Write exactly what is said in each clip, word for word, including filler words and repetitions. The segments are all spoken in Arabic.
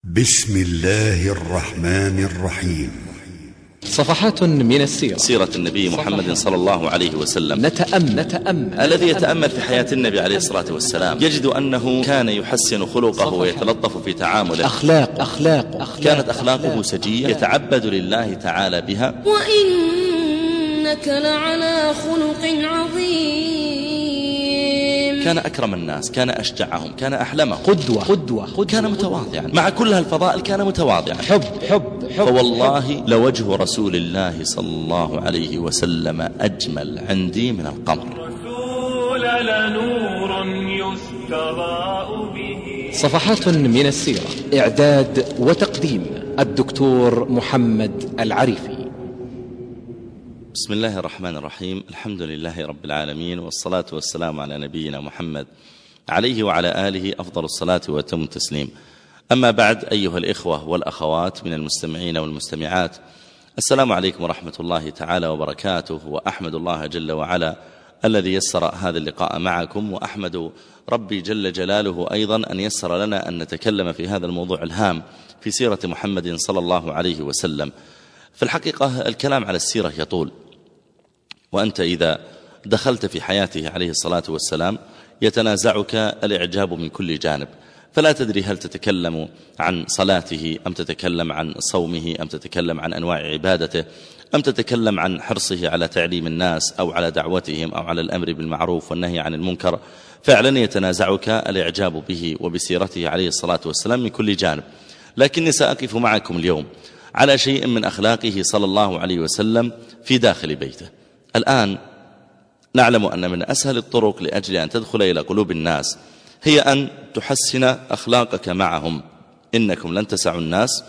بسم الله الرحمن الرحيم. صفحات من السيرة. سيرة النبي محمد صلى الله عليه وسلم. نتأمل, نتأمل. الذي يتأمل في حياة النبي عليه الصلاة والسلام يجد أنه كان يحسن خلقه ويتلطف في تعامله. أخلاق أخلاق, أخلاق كانت أخلاقه سجية يتعبد لله تعالى بها. وإنك لعلى خلق عظيم. كان أكرم الناس، كان أشجعهم، كان أحلمهم، قدوة قدوة, قدوة كان متواضعا. مع كل هالفضائل كان متواضعا. حب حب, حب فوالله لوجه رسول الله صلى الله عليه وسلم أجمل عندي من القمر. رسول لنور يستضاء به. صفحات من السيرة. إعداد وتقديم الدكتور محمد العريفي. بسم الله الرحمن الرحيم. الحمد لله رب العالمين، والصلاة والسلام على نبينا محمد عليه وعلى آله أفضل الصلاة وأتم التسليم. أما بعد، أيها الإخوة والأخوات من المستمعين والمستمعات، السلام عليكم ورحمة الله تعالى وبركاته. وأحمد الله جل وعلا الذي يسر هذا اللقاء معكم، وأحمد ربي جل جلاله أيضا أن يسر لنا أن نتكلم في هذا الموضوع الهام في سيرة محمد صلى الله عليه وسلم. في الحقيقة الكلام على السيرة يطول، وأنت إذا دخلت في حياته عليه الصلاة والسلام يتنازعك الإعجاب من كل جانب، فلا تدري هل تتكلم عن صلاته أم تتكلم عن صومه أم تتكلم عن أنواع عبادته أم تتكلم عن حرصه على تعليم الناس أو على دعوتهم أو على الأمر بالمعروف والنهي عن المنكر. فعلا يتنازعك الإعجاب به وبسيرته عليه الصلاة والسلام من كل جانب، لكني سأقف معكم اليوم على شيء من أخلاقه صلى الله عليه وسلم في داخل بيته. الآن نعلم أن من أسهل الطرق لأجل أن تدخل إلى قلوب الناس هي أن تحسن أخلاقك معهم. إنكم لن تسعوا الناس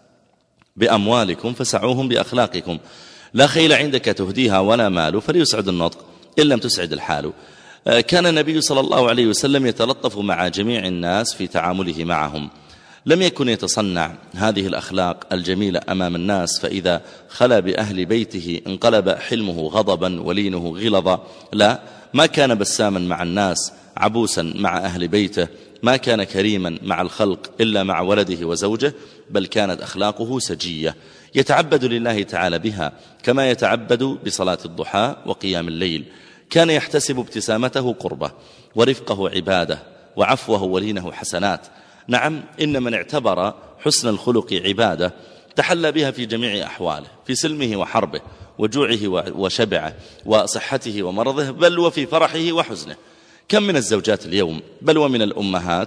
بأموالكم فسعوهم بأخلاقكم. لا خيل عندك تهديها ولا مال فليسعد النطق إن لم تسعد الحال. كان النبي صلى الله عليه وسلم يتلطف مع جميع الناس في تعامله معهم، لم يكن يتصنع هذه الأخلاق الجميلة أمام الناس، فإذا خلا بأهل بيته انقلب حلمه غضبا ولينه غلظا. لا، ما كان بساما مع الناس عبوسا مع أهل بيته، ما كان كريما مع الخلق إلا مع ولده وزوجه، بل كانت أخلاقه سجية يتعبد لله تعالى بها كما يتعبد بصلاة الضحى وقيام الليل. كان يحتسب ابتسامته قربة، ورفقه عبادة، وعفوه ولينه حسنات. نعم، إن من اعتبر حسن الخلق عبادة تحلى بها في جميع أحواله، في سلمه وحربه، وجوعه وشبعه، وصحته ومرضه، بل وفي فرحه وحزنه. كم من الزوجات اليوم بل ومن الأمهات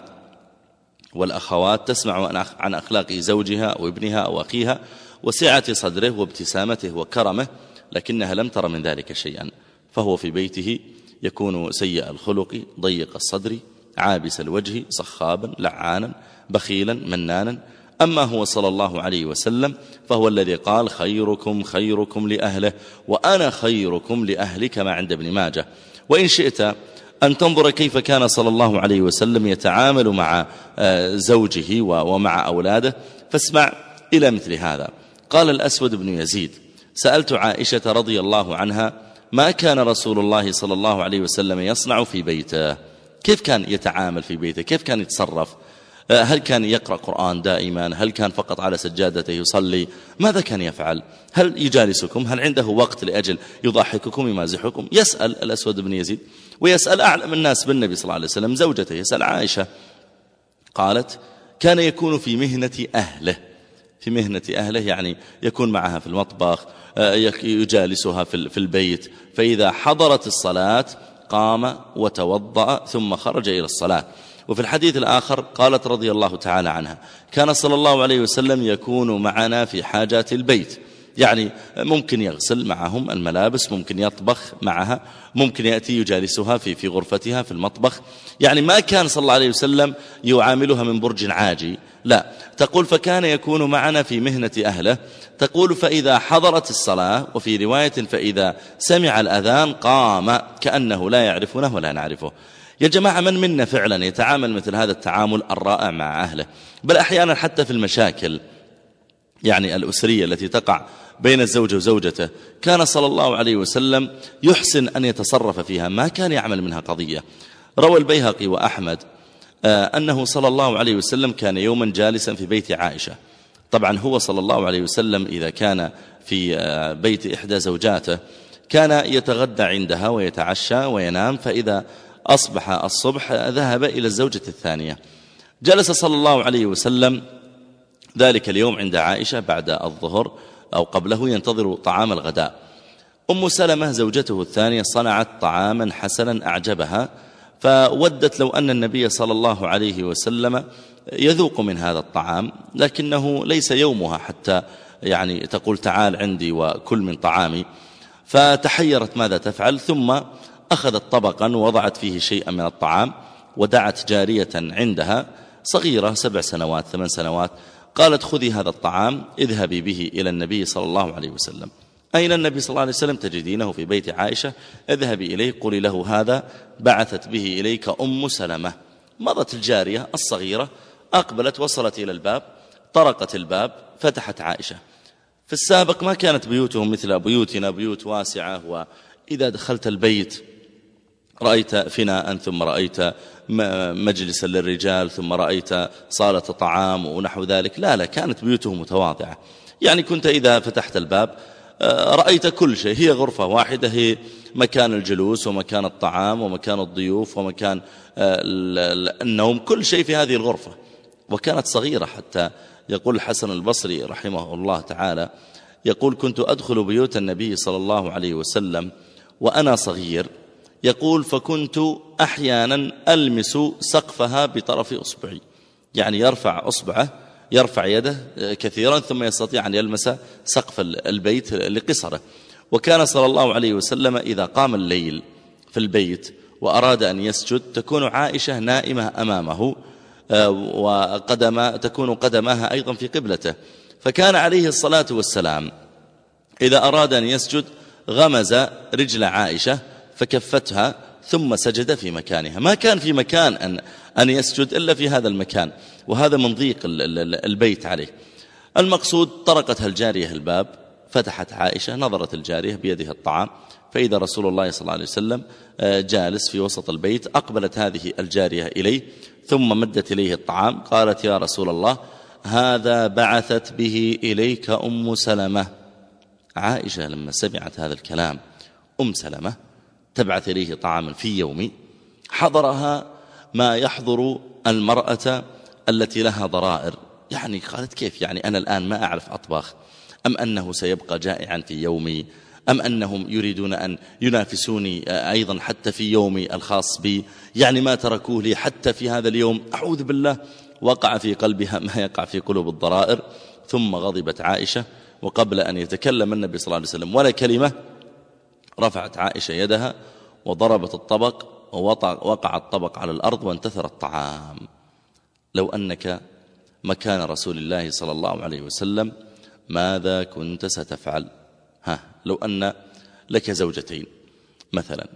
والأخوات تسمع عن أخلاق زوجها أو ابنها أو أخيها وسعة صدره وابتسامته وكرمه، لكنها لم تر من ذلك شيئا، فهو في بيته يكون سيء الخلق، ضيق الصدر، عابس الوجه، صخابا، لعانا، بخيلا، منانا. أما هو صلى الله عليه وسلم فهو الذي قال: خيركم خيركم لأهله وأنا خيركم لأهلي، كما عند ابن ماجه. وإن شئت أن تنظر كيف كان صلى الله عليه وسلم يتعامل مع زوجه ومع أولاده، فاسمع إلى مثل هذا. قال الأسود بن يزيد: سألت عائشة رضي الله عنها ما كان رسول الله صلى الله عليه وسلم يصنع في بيته، كيف كان يتعامل في بيته، كيف كان يتصرف، هل كان يقرأ قرآن دائما، هل كان فقط على سجادته يصلي، ماذا كان يفعل، هل يجالسكم، هل عنده وقت لأجل يضحككم يمازحكم. يسأل الأسود بن يزيد، ويسأل أعلم الناس بالنبي صلى الله عليه وسلم زوجته، يسأل عائشة. قالت: كان يكون في مهنة أهله، في مهنة أهله يعني يكون معها في المطبخ، يجالسها في البيت، فإذا حضرت الصلاة قام وتوضأ ثم خرج إلى الصلاة. وفي الحديث الآخر قالت رضي الله تعالى عنها: كان صلى الله عليه وسلم يكون معنا في حاجات البيت، يعني ممكن يغسل معهم الملابس، ممكن يطبخ معها، ممكن يأتي يجالسها في في غرفتها في المطبخ. يعني ما كان صلى الله عليه وسلم يعاملها من برج عاجي، لا. تقول: فكان يكون معنا في مهنة أهله. تقول: فإذا حضرت الصلاة، وفي رواية فإذا سمع الأذان قام كأنه لا يعرفونه ولا نعرفه. يا جماعة، من منا فعلا يتعامل مثل هذا التعامل الرائع مع أهله؟ بل أحيانا حتى في المشاكل يعني الأسرية التي تقع بين الزوج وزوجته، كان صلى الله عليه وسلم يحسن أن يتصرف فيها، ما كان يعمل منها قضية. روى البيهقي وأحمد أنه صلى الله عليه وسلم كان يوما جالسا في بيت عائشة. طبعا هو صلى الله عليه وسلم إذا كان في بيت إحدى زوجاته كان يتغدى عندها ويتعشى وينام، فإذا أصبح الصبح ذهب إلى الزوجة الثانية. جلس صلى الله عليه وسلم ذلك اليوم عند عائشة بعد الظهر أو قبله ينتظر طعام الغداء. أم سلمة زوجته الثانية صنعت طعاما حسنا أعجبها، فودت لو أن النبي صلى الله عليه وسلم يذوق من هذا الطعام، لكنه ليس يومها حتى يعني تقول تعال عندي وكل من طعامي. فتحيرت ماذا تفعل، ثم أخذت طبقا ووضعت فيه شيئا من الطعام ودعت جارية عندها صغيرة سبع سنوات ثمان سنوات، قالت خذي هذا الطعام اذهبي به إلى النبي صلى الله عليه وسلم. أين النبي صلى الله عليه وسلم؟ تجدينه في بيت عائشة، اذهبي إليه قولي له هذا بعثت به إليك أم سلمة. مضت الجارية الصغيرة أقبلت وصلت إلى الباب، طرقت الباب، فتحت عائشة. في السابق ما كانت بيوتهم مثل بيوتنا، بيوت واسعة، وإذا دخلت البيت رأيت فناء ثم رأيت مجلسا للرجال ثم رأيت صالة طعام ونحو ذلك. لا لا، كانت بيوتهم متواضعة، يعني كنت إذا فتحت الباب رأيت كل شيء، هي غرفة واحدة، هي مكان الجلوس ومكان الطعام ومكان الضيوف ومكان النوم، كل شيء في هذه الغرفة. وكانت صغيرة، حتى يقول الحسن البصري رحمه الله تعالى يقول كنت أدخل بيوت النبي صلى الله عليه وسلم وأنا صغير، يقول فكنت أحيانا ألمس سقفها بطرف أصبعي، يعني يرفع أصبعه يرفع يده كثيرا ثم يستطيع أن يلمس سقف البيت لقصره. وكان صلى الله عليه وسلم إذا قام الليل في البيت وأراد أن يسجد تكون عائشة نائمة أمامه، وقدم تكون قدماها أيضا في قبلته، فكان عليه الصلاة والسلام إذا أراد أن يسجد غمز رجل عائشة فكفتها ثم سجد في مكانها. ما كان في مكان أن, أن يسجد إلا في هذا المكان، وهذا من ضيق البيت عليه. المقصود طرقتها الجارية الباب، فتحت عائشة، نظرت الجارية بيدها الطعام، فإذا رسول الله صلى الله عليه وسلم جالس في وسط البيت. أقبلت هذه الجارية إليه ثم مدت إليه الطعام، قالت يا رسول الله هذا بعثت به إليك أم سلمة. عائشة لما سمعت هذا الكلام، أم سلمة تبعث إليه طعاما في يوم، حضرها ما يحضر المرأة التي لها ضرائر، يعني قالت كيف يعني أنا الآن ما أعرف أطبخ، أم أنه سيبقى جائعا في يومي، أم أنهم يريدون أن ينافسوني أيضا حتى في يومي الخاص بي، يعني ما تركوه لي حتى في هذا اليوم. أعوذ بالله، وقع في قلبها ما يقع في قلوب الضرائر. ثم غضبت عائشة، وقبل أن يتكلم النبي صلى الله عليه وسلم ولا كلمة رفعت عائشة يدها وضربت الطبق، ووقع الطبق على الأرض وانتثر الطعام. لو أنك مكان رسول الله صلى الله عليه وسلم ماذا كنت ستفعل؟ ها، لو أن لك زوجتين مثلا،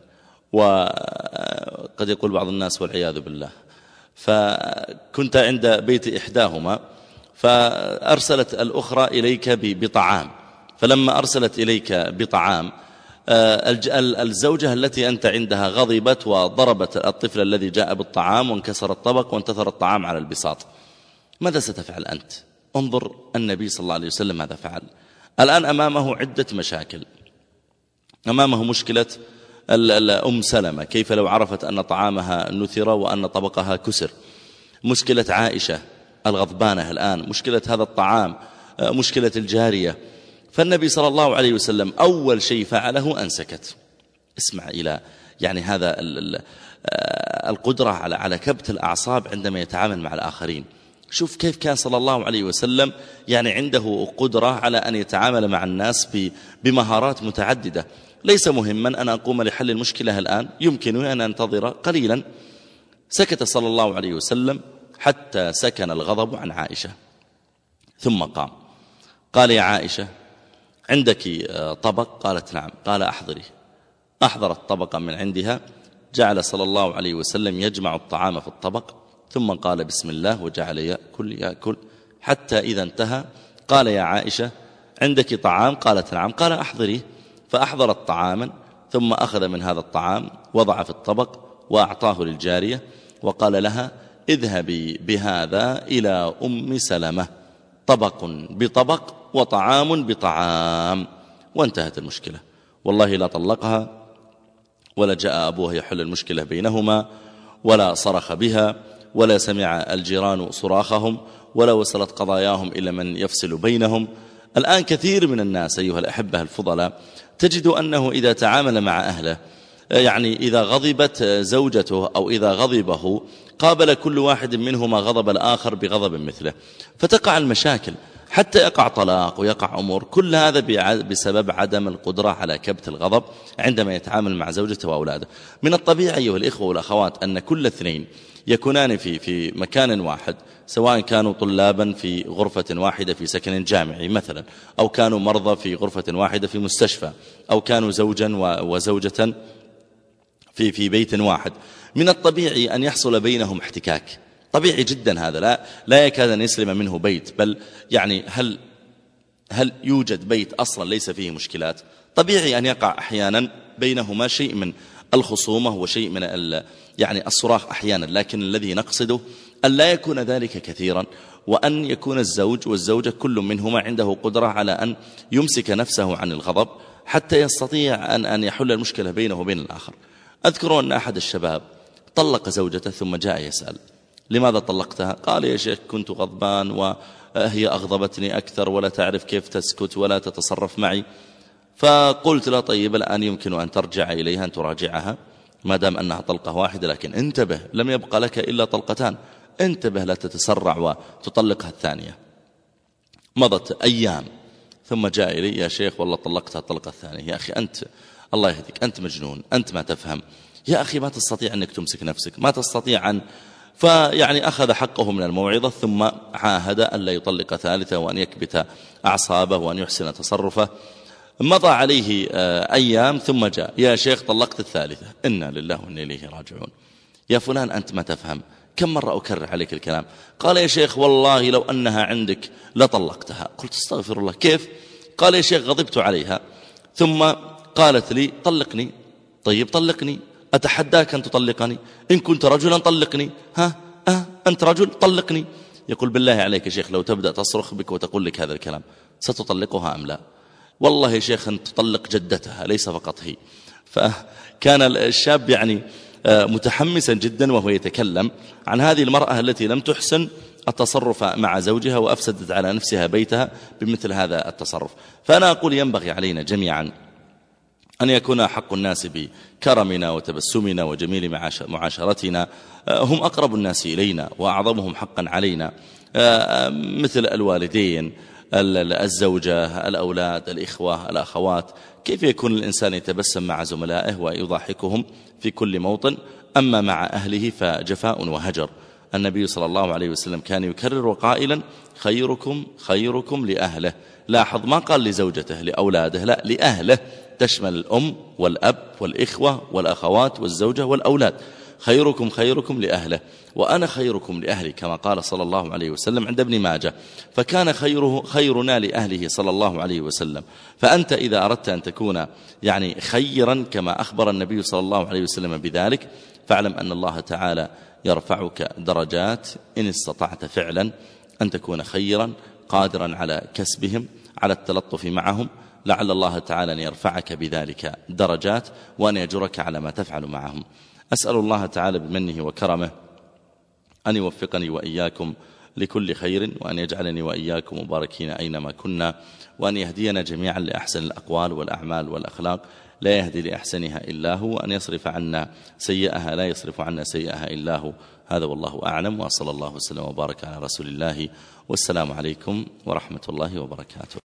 وقد يقول بعض الناس والعياذ بالله، فكنت عند بيت إحداهما فأرسلت الأخرى إليك بطعام، فلما أرسلت إليك بطعام الزوجة التي أنت عندها غضبت وضربت الطفل الذي جاء بالطعام وانكسر الطبق وانتثر الطعام على البساط، ماذا ستفعل أنت؟ انظر النبي صلى الله عليه وسلم ماذا فعل. الآن أمامه عدة مشاكل، أمامه مشكلة أم سلمة كيف لو عرفت أن طعامها نثر وأن طبقها كسر، مشكلة عائشة الغضبانة الآن، مشكلة هذا الطعام، مشكلة الجارية. فالنبي صلى الله عليه وسلم أول شيء فعله أن سكت. اسمع إلى يعني هذا القدرة على على كبت الأعصاب عندما يتعامل مع الآخرين. شوف كيف كان صلى الله عليه وسلم يعني عنده قدرة على أن يتعامل مع الناس بمهارات متعددة. ليس مهما أن أقوم لحل المشكلة الآن، يمكنني أن أنتظر قليلا. سكت صلى الله عليه وسلم حتى سكن الغضب عن عائشة، ثم قام قال يا عائشة عندك طبق؟ قالت نعم. قال أحضري. أحضرت طبقا من عندها، جعل صلى الله عليه وسلم يجمع الطعام في الطبق، ثم قال بسم الله وجعل يأكل يأكل حتى إذا انتهى قال يا عائشة عندك طعام؟ قالت نعم. قال أحضري. فأحضرت طعاما، ثم أخذ من هذا الطعام وضع في الطبق وأعطاه للجارية وقال لها اذهبي بهذا إلى أم سلمة، طبق بطبق وطعام بطعام، وانتهت المشكلة. والله لا طلقها ولا جاء أبوها يحل المشكلة بينهما، ولا صرخ بها، ولا سمع الجيران صراخهم، ولا وصلت قضاياهم إلى من يفصل بينهم. الآن كثير من الناس أيها الأحبة الفضلاء تجد أنه إذا تعامل مع أهله، يعني إذا غضبت زوجته أو إذا غضبه، قابل كل واحد منهما غضب الآخر بغضب مثله، فتقع المشاكل حتى يقع طلاق ويقع أمور. كل هذا بسبب عدم القدرة على كبت الغضب عندما يتعامل مع زوجته وأولاده. من الطبيعي أيها الإخوة والأخوات أن كل اثنين يكونان في في مكان واحد، سواء كانوا طلابا في غرفة واحدة في سكن جامعي مثلا، أو كانوا مرضى في غرفة واحدة في مستشفى، أو كانوا زوجا وزوجة في في بيت واحد، من الطبيعي أن يحصل بينهم احتكاك، طبيعي جدا هذا، لا لا يكاد أن يسلم منه بيت. بل يعني هل هل يوجد بيت أصلا ليس فيه مشكلات؟ طبيعي أن يقع أحيانا بينهما شيء من الخصومة وشيء من يعني الصراخ أحيانا، لكن الذي نقصده أن لا يكون ذلك كثيرا، وأن يكون الزوج والزوجة كل منهما عنده قدرة على أن يمسك نفسه عن الغضب حتى يستطيع أن أن يحل المشكلة بينه وبين الآخر. أذكر أن أحد الشباب طلق زوجته ثم جاء يسأل: لماذا طلقتها؟ قال: يا شيخ كنت غضبان وهي أغضبتني أكثر ولا تعرف كيف تسكت ولا تتصرف معي. فقلت له: طيب الآن يمكن أن ترجع إليها، أن تراجعها ما دام أنها طلقة واحدة، لكن انتبه لم يبقى لك إلا طلقتان، انتبه لا تتسرع وتطلقها الثانية. مضت أيام ثم جاء إلي: يا شيخ والله طلقتها الطلقة الثانية. يا أخي أنت الله يهديك، أنت مجنون، أنت ما تفهم، يا أخي ما تستطيع أنك تمسك نفسك، ما تستطيع أن... فيعني أخذ حقه من الموعظة، ثم عاهد أن لا يطلق ثالثة، وأن يكبت أعصابه، وأن يحسن تصرفه. مضى عليه أيام ثم جاء: يا شيخ طلقت الثالثة. إنا لله وإنا إليه راجعون. يا فلان أنت ما تفهم، كم مرة أكرر عليك الكلام؟ قال: يا شيخ والله لو أنها عندك لطلقتها. قلت: استغفر الله، كيف؟ قال: يا شيخ غضبت عليها ثم قالت لي طلقني. طيب طلقني، أتحداك أن تطلقني، إن كنت رجلا طلقني، ها أه أنت رجل طلقني. يقول: بالله عليك يا شيخ لو تبدأ تصرخ بك وتقول لك هذا الكلام ستطلقها أم لا؟ والله يا شيخ أن تطلق جدتها ليس فقط هي. فكان الشاب يعني متحمسا جدا وهو يتكلم عن هذه المرأة التي لم تحسن التصرف مع زوجها وأفسدت على نفسها بيتها بمثل هذا التصرف. فأنا أقول ينبغي علينا جميعا أن يكون حق الناس بكرمنا وتبسمنا وجميل معاشرتنا، هم أقرب الناس إلينا وأعظمهم حقا علينا، مثل الوالدين، الزوجة، الأولاد، الإخوة، الأخوات. كيف يكون الإنسان يتبسم مع زملائه ويضاحكهم في كل موطن؟ أما مع أهله فجفاء وهجر. النبي صلى الله عليه وسلم كان يكرر قائلا: خيركم خيركم لأهله. لاحظ ما قال لزوجته لأولاده، لا، لأهله، تشمل الأم والأب والإخوة والأخوات والزوجة والأولاد. خيركم خيركم لأهله، وأنا خيركم لأهلي، كما قال صلى الله عليه وسلم عند ابن ماجه. فكان خيره خيرنا لأهله صلى الله عليه وسلم. فأنت إذا أردت أن تكون يعني خيرا كما أخبر النبي صلى الله عليه وسلم بذلك، فاعلم أن الله تعالى يرفعك درجات إن استطعت فعلا أن تكون خيرا، قادرا على كسبهم، على التلطف معهم. لعل الله تعالى أن يرفعك بذلك درجات وأن يجرك على ما تفعل معهم. أسأل الله تعالى بمنه وكرمه أن يوفقني وإياكم لكل خير، وأن يجعلني وإياكم مباركين أينما كنا، وأن يهدينا جميعا لأحسن الأقوال والأعمال والأخلاق لا يهدي لأحسنها إلا هو، وأن يصرف عنا سيئها لا يصرف عنا سيئها إلا هو. هذا والله أعلم، وصلى الله وسلم وبارك على رسول الله، والسلام عليكم ورحمة الله وبركاته.